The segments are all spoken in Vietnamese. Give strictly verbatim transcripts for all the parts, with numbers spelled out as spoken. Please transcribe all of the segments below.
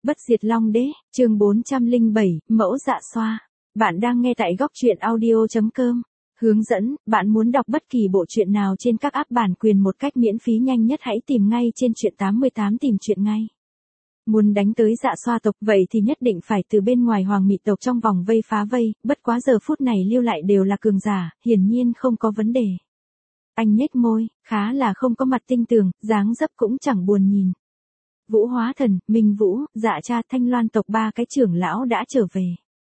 Bất diệt Long Đế, chương bốn trăm lẻ bảy, mẫu dạ xoa. Bạn đang nghe tại góc truyện audio chấm com. Hướng dẫn, bạn muốn đọc bất kỳ bộ truyện nào trên các app bản quyền một cách miễn phí nhanh nhất hãy tìm ngay trên truyện tám mươi tám tìm truyện ngay. Muốn đánh tới dạ xoa tộc vậy thì nhất định phải từ bên ngoài hoàng mị tộc trong vòng vây phá vây, bất quá giờ phút này lưu lại đều là cường giả, hiển nhiên không có vấn đề. Anh nhếch môi, khá là không có mặt tinh tường, dáng dấp cũng chẳng buồn nhìn. Vũ Hóa Thần, Minh Vũ, Dạ Cha, Thanh Loan tộc ba cái trưởng lão đã trở về.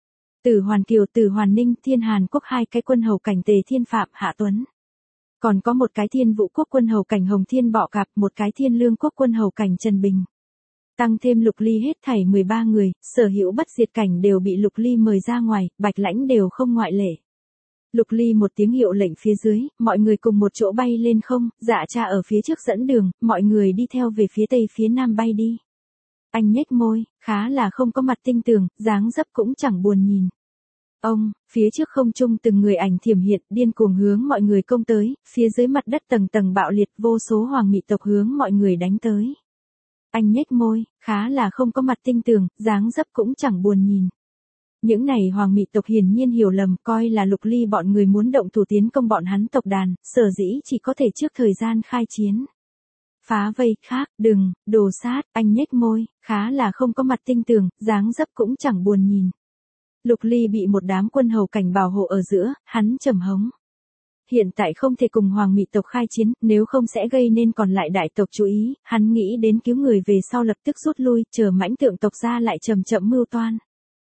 Từ Hoàn Kiều, Từ Hoàn Ninh, Thiên Hàn Quốc hai cái quân hầu cảnh Tề Thiên Phạm, Hạ Tuấn. Còn có một cái Thiên Vũ Quốc quân hầu cảnh Hồng Thiên Bọ Cạp, một cái Thiên Lương Quốc quân hầu cảnh Trần Bình. Tăng thêm Lục Ly hết thảy mười ba người, sở hữu bất diệt cảnh đều bị Lục Ly mời ra ngoài, Bạch Lãnh đều không ngoại lệ. Lục Ly một tiếng hiệu lệnh phía dưới, mọi người cùng một chỗ bay lên không, Dạ Cha ở phía trước dẫn đường, mọi người đi theo về phía tây phía nam bay đi. Anh nhếch môi, khá là không có mặt tinh tường, dáng dấp cũng chẳng buồn nhìn. Ông, phía trước không trung từng người ảnh thiểm hiện, điên cuồng hướng mọi người công tới, phía dưới mặt đất tầng tầng bạo liệt, vô số hoàng mị tộc hướng mọi người đánh tới. Anh nhếch môi, khá là không có mặt tinh tường, dáng dấp cũng chẳng buồn nhìn. Những này hoàng mị tộc hiển nhiên hiểu lầm, coi là Lục Ly bọn người muốn động thủ tiến công bọn hắn tộc đàn, sở dĩ chỉ có thể trước thời gian khai chiến. Phá vây, khác, đừng, đồ sát, anh nhếch môi, khá là không có mặt tinh tường, dáng dấp cũng chẳng buồn nhìn. Lục Ly bị một đám quân hầu cảnh bảo hộ ở giữa, hắn trầm hống. Hiện tại không thể cùng hoàng mị tộc khai chiến, nếu không sẽ gây nên còn lại đại tộc chú ý, hắn nghĩ đến cứu người về sau lập tức rút lui, chờ mãnh tượng tộc ra lại chậm chậm mưu toan.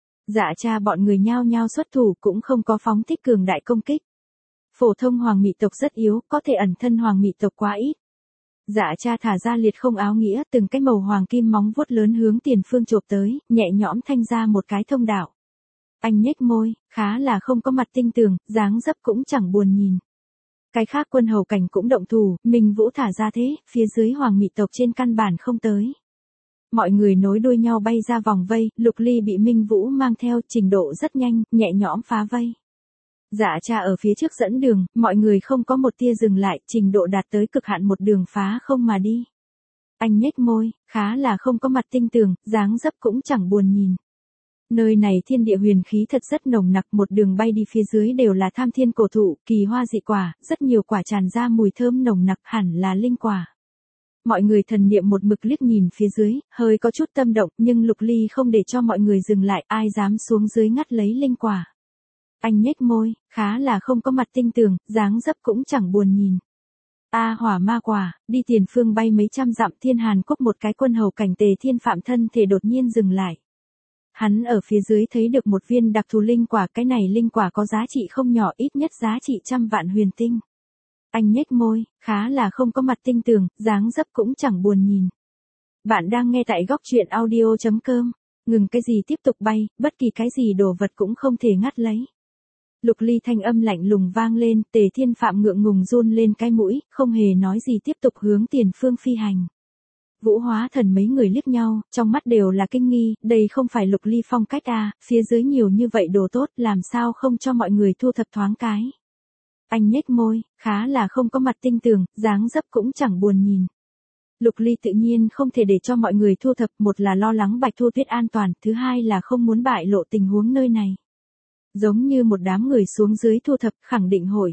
Dạ Cha bọn người nhao nhao xuất thủ cũng không có phóng thích cường đại công kích. Phổ thông hoàng mị tộc rất yếu, có thể ẩn thân hoàng mị tộc quá ít. Dạ Cha thả ra liệt không áo nghĩa, từng cái màu hoàng kim móng vuốt lớn hướng tiền phương chộp tới, nhẹ nhõm thanh ra một cái thông đạo. Anh nhếch môi, khá là không có mặt tinh tường, dáng dấp cũng chẳng buồn nhìn. Cái khác quân hầu cảnh cũng động thủ, Minh Vũ thả ra thế, phía dưới hoàng mị tộc trên căn bản không tới. Mọi người nối đuôi nhau bay ra vòng vây, Lục Ly bị Minh Vũ mang theo, trình độ rất nhanh, nhẹ nhõm phá vây. Dạ Cha ở phía trước dẫn đường, mọi người không có một tia dừng lại, trình độ đạt tới cực hạn một đường phá không mà đi. Anh nhếch môi, khá là không có mặt tinh tường, dáng dấp cũng chẳng buồn nhìn. Nơi này thiên địa huyền khí thật rất nồng nặc, một đường bay đi phía dưới đều là tham thiên cổ thụ, kỳ hoa dị quả, rất nhiều quả tràn ra mùi thơm nồng nặc, hẳn là linh quả. Mọi người thần niệm một mực liếc nhìn phía dưới, hơi có chút tâm động, nhưng Lục Ly không để cho mọi người dừng lại, ai dám xuống dưới ngắt lấy linh quả. Anh nhếch môi, khá là không có mặt tinh tường, dáng dấp cũng chẳng buồn nhìn. A hỏa ma quả, đi tiền phương bay mấy trăm dặm, Thiên Hàn Quốc một cái quân hầu cảnh Tề Thiên Phạm thân thể đột nhiên dừng lại. Hắn ở phía dưới thấy được một viên đặc thù linh quả, cái này linh quả có giá trị không nhỏ, ít nhất giá trị trăm vạn huyền tinh. Anh nhếch môi, khá là không có mặt tinh tường, dáng dấp cũng chẳng buồn nhìn. Bạn đang nghe tại góc truyện audio chấm com. Ngừng cái gì tiếp tục bay, bất kỳ cái gì đồ vật cũng không thể ngắt lấy. Lục Ly thanh âm lạnh lùng vang lên, Tề Thiên Phạm ngượng ngùng run lên cái mũi, không hề nói gì tiếp tục hướng tiền phương phi hành. Vũ Hóa Thần mấy người liếc nhau, trong mắt đều là kinh nghi, đây không phải Lục Ly phong cách à, phía dưới nhiều như vậy đồ tốt, làm sao không cho mọi người thu thập thoáng cái. Anh nhếch môi, khá là không có mặt tinh tường, dáng dấp cũng chẳng buồn nhìn. Lục Ly tự nhiên không thể để cho mọi người thu thập, một là lo lắng Bạch Thu Tuyết an toàn, thứ hai là không muốn bại lộ tình huống nơi này. Giống như một đám người xuống dưới thu thập, khẳng định hội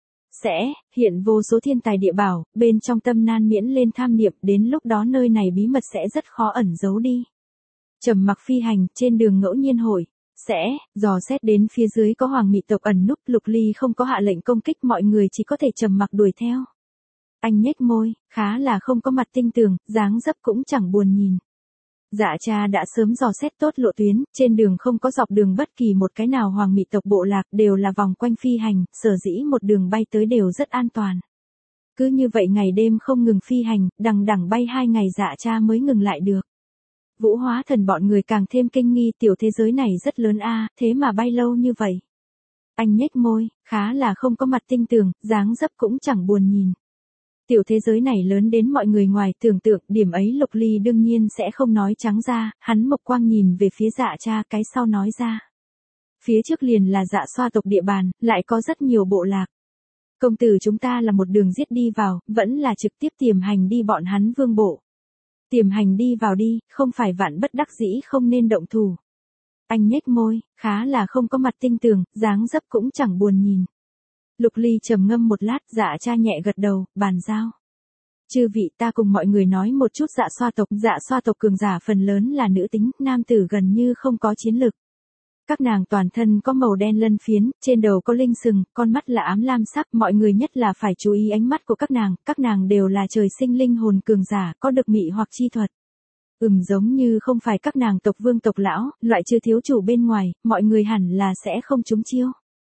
sẽ hiện vô số thiên tài địa bảo, bên trong tâm nan miễn lên tham niệm, đến lúc đó nơi này bí mật sẽ rất khó ẩn giấu đi. Trầm mặc phi hành, trên đường ngẫu nhiên hội sẽ dò xét đến phía dưới có hoàng mị tộc ẩn núp, Lục Ly không có hạ lệnh công kích, mọi người chỉ có thể trầm mặc đuổi theo. Anh nhếch môi, khá là không có mặt tinh tường, dáng dấp cũng chẳng buồn nhìn. Dạ Cha đã sớm dò xét tốt lộ tuyến, trên đường không có dọc đường bất kỳ một cái nào hoàng mị tộc bộ lạc, đều là vòng quanh phi hành, sở dĩ một đường bay tới đều rất an toàn. Cứ như vậy ngày đêm không ngừng phi hành, đằng đằng bay hai ngày Dạ Cha mới ngừng lại được. Vũ Hóa Thần bọn người càng thêm kinh nghi, tiểu thế giới này rất lớn a, thế mà bay lâu như vậy. Anh nhếch môi, khá là không có mặt tinh tường, dáng dấp cũng chẳng buồn nhìn. Tiểu thế giới này lớn đến mọi người ngoài tưởng tượng, điểm ấy Lục Ly đương nhiên sẽ không nói trắng ra, hắn mộc quang nhìn về phía Dạ Cha, cái sau nói ra. Phía trước liền là Dạ Xoa tộc địa bàn, lại có rất nhiều bộ lạc. Công tử chúng ta là một đường giết đi vào, vẫn là trực tiếp tiềm hành đi bọn hắn vương bộ. Tiềm Hành đi vào đi, không phải vạn bất đắc dĩ không nên động thủ. Anh nhếch môi, khá là không có mặt tinh tường, dáng dấp cũng chẳng buồn nhìn. Lục Ly trầm ngâm một lát, Dạ Cha nhẹ gật đầu, bàn giao. Chư vị, ta cùng mọi người nói một chút Dạ Xoa tộc. Dạ Xoa tộc cường giả phần lớn là nữ tính, nam tử gần như không có chiến lực. Các nàng toàn thân có màu đen lân phiến, trên đầu có linh sừng, con mắt là ám lam sắc, mọi người nhất là phải chú ý ánh mắt của các nàng, các nàng đều là trời sinh linh hồn cường giả, có được mị hoặc chi thuật. Ừm giống như không phải các nàng tộc vương tộc lão, loại chưa thiếu chủ bên ngoài, mọi người hẳn là sẽ không trúng chiêu.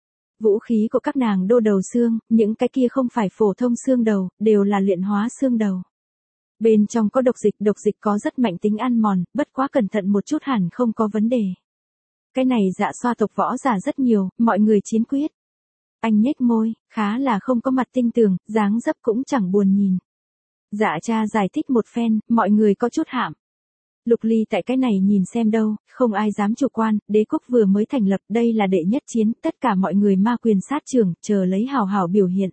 Vũ khí của các nàng đô đầu xương, những cái kia không phải phổ thông xương đầu, đều là luyện hóa xương đầu. Bên trong có độc dịch, độc dịch có rất mạnh tính ăn mòn, bất quá cẩn thận một chút hẳn không có vấn đề. Cái này Dạ Xoa tộc võ giả rất nhiều, mọi người chiến quyết. Anh nhếch môi, khá là không có mặt tinh tường, dáng dấp cũng chẳng buồn nhìn. Dạ Cha giải thích một phen, mọi người có chút hạm. Lục Ly tại cái này nhìn xem đâu, không ai dám chủ quan, đế quốc vừa mới thành lập, đây là đệ nhất chiến, tất cả mọi người ma quyền sát trưởng, chờ lấy hào hào biểu hiện.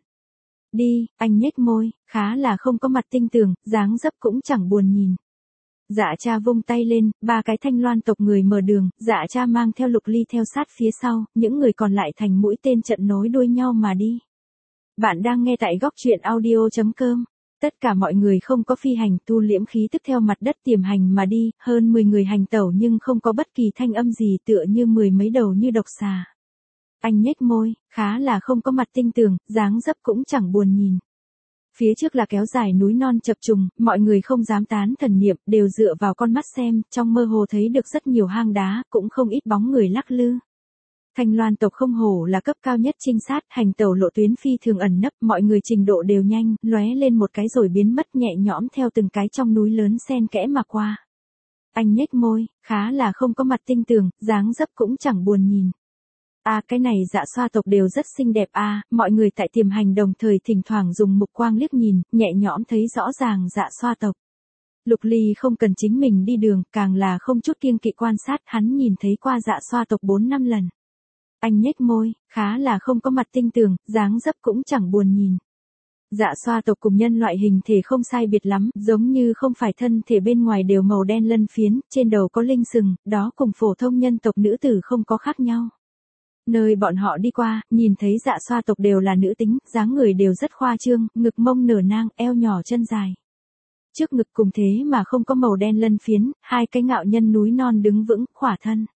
Đi, anh nhếch môi, khá là không có mặt tinh tường, dáng dấp cũng chẳng buồn nhìn. Dạ Cha vung tay lên, ba cái Thanh Loan tộc người mở đường, Dạ Cha mang theo Lục Ly theo sát phía sau, những người còn lại thành mũi tên trận nối đuôi nhau mà đi. Bạn đang nghe tại góc truyện audio chấm com. Tất cả mọi người không có phi hành, tu liễm khí tức theo mặt đất tiềm hành mà đi, hơn mười người hành tẩu nhưng không có bất kỳ thanh âm gì, tựa như mười mấy đầu như độc xà. Anh nhếch môi, khá là không có mặt tinh tường, dáng dấp cũng chẳng buồn nhìn. Phía trước là kéo dài núi non chập trùng, mọi người không dám tán thần niệm, đều dựa vào con mắt xem, trong mơ hồ thấy được rất nhiều hang đá, cũng không ít bóng người lắc lư. Thanh Loan tộc không hổ là cấp cao nhất trinh sát, hành tẩu lộ tuyến phi thường ẩn nấp, mọi người trình độ đều nhanh, lóe lên một cái rồi biến mất nhẹ nhõm theo từng cái trong núi lớn xen kẽ mà qua. Anh nhếch môi, khá là không có mặt tinh tường, dáng dấp cũng chẳng buồn nhìn. À cái này Dạ Xoa tộc đều rất xinh đẹp à, mọi người tại tiềm hành đồng thời thỉnh thoảng dùng mục quang liếc nhìn, nhẹ nhõm thấy rõ ràng Dạ Xoa tộc. Lục Ly không cần chính mình đi đường, càng là không chút kiêng kỵ quan sát, hắn nhìn thấy qua Dạ Xoa tộc bốn năm lần. Anh nhếch môi, khá là không có mặt tinh tường, dáng dấp cũng chẳng buồn nhìn. Dạ Xoa tộc cùng nhân loại hình thể không sai biệt lắm, giống như không phải thân thể bên ngoài đều màu đen lân phiến, trên đầu có linh sừng, đó cùng phổ thông nhân tộc nữ tử không có khác nhau. Nơi bọn họ đi qua, nhìn thấy Dạ Xoa tộc đều là nữ tính, dáng người đều rất khoa trương, ngực mông nở nang, eo nhỏ chân dài. Trước ngực cùng thế mà không có màu đen lân phiến, hai cái ngạo nhân núi non đứng vững, khỏa thân.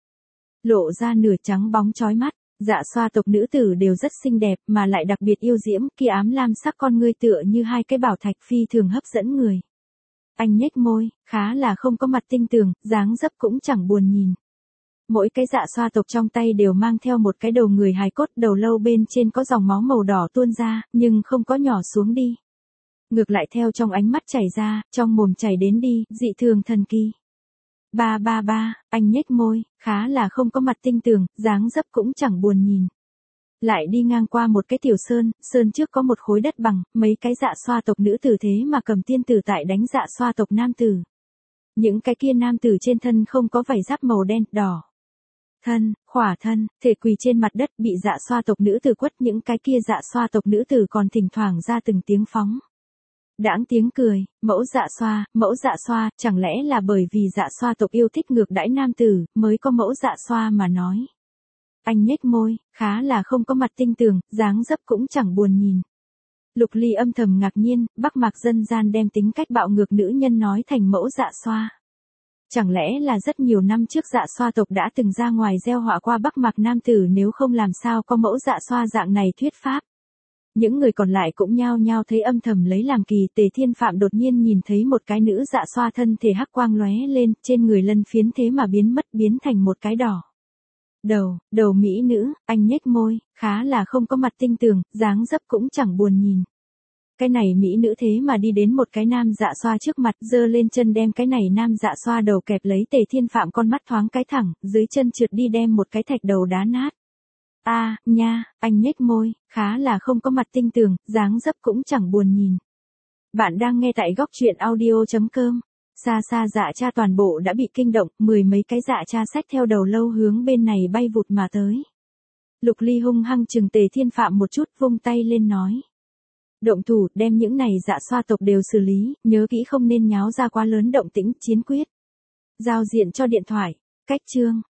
Lộ ra nửa trắng bóng chói mắt, Dạ Xoa tộc nữ tử đều rất xinh đẹp mà lại đặc biệt yêu diễm, kia ám lam sắc con ngươi tựa như hai cái bảo thạch phi thường hấp dẫn người. Anh nhếch môi, khá là không có mặt tinh tường, dáng dấp cũng chẳng buồn nhìn. Mỗi cái Dạ Xoa tộc trong tay đều mang theo một cái đầu người hài cốt, đầu lâu bên trên có dòng máu màu đỏ tuôn ra, nhưng không có nhỏ xuống đi. Ngược lại theo trong ánh mắt chảy ra, trong mồm chảy đến đi, dị thường thần kỳ. Ba ba ba, anh nhếch môi, khá là không có mặt tinh tường, dáng dấp cũng chẳng buồn nhìn. Lại đi ngang qua một cái tiểu sơn, sơn trước có một khối đất bằng, mấy cái Dạ Xoa tộc nữ tử thế mà cầm tiên tử tại đánh Dạ Xoa tộc nam tử. Những cái kia nam tử trên thân không có vảy giáp màu đen, đỏ. Thân, khỏa thân, thể quỳ trên mặt đất bị Dạ Xoa tộc nữ tử quất, những cái kia Dạ Xoa tộc nữ tử còn thỉnh thoảng ra từng tiếng phóng. Đãng tiếng cười, mẫu Dạ Xoa, mẫu Dạ Xoa, chẳng lẽ là bởi vì Dạ Xoa tộc yêu thích ngược đãi nam tử, mới có mẫu Dạ Xoa mà nói. Anh nhếch môi, khá là không có mặt tinh tường, dáng dấp cũng chẳng buồn nhìn. Lục Ly âm thầm ngạc nhiên, Bắc Mạc dân gian đem tính cách bạo ngược nữ nhân nói thành mẫu Dạ Xoa. Chẳng lẽ là rất nhiều năm trước Dạ Xoa tộc đã từng ra ngoài gieo họa qua Bắc Mạc nam tử, nếu không làm sao có mẫu Dạ Xoa dạng này thuyết pháp. Những người còn lại cũng nhao nhao thấy âm thầm lấy làm kỳ. Tề Thiên Phạm đột nhiên nhìn thấy một cái nữ Dạ Xoa thân thể hắc quang lóe lên, trên người lân phiến thế mà biến mất, biến thành một cái đỏ. Đầu, đầu mỹ nữ, anh nhếch môi, khá là không có mặt tinh tường, dáng dấp cũng chẳng buồn nhìn. Cái này mỹ nữ thế mà đi đến một cái nam Dạ Xoa trước mặt, giơ lên chân đem cái này nam Dạ Xoa đầu kẹp lấy. Tề Thiên Phạm con mắt thoáng cái thẳng, dưới chân trượt đi đem một cái thạch đầu đá nát. A, à, nha, anh nhếch môi, khá là không có mặt tinh tường, dáng dấp cũng chẳng buồn nhìn. Bạn đang nghe tại góc truyện audio chấm com. Xa xa Dạ Cha toàn bộ đã bị kinh động, mười mấy cái Dạ Cha xách theo đầu lâu hướng bên này bay vụt mà tới. Lục Ly hung hăng chừng Tề Thiên Phạm một chút, vung tay lên nói. Động thủ, đem những này dạ xoa tộc đều xử lý, nhớ kỹ không nên nháo ra quá lớn động tĩnh, chiến quyết. Giao diện cho điện thoại. Cách chương.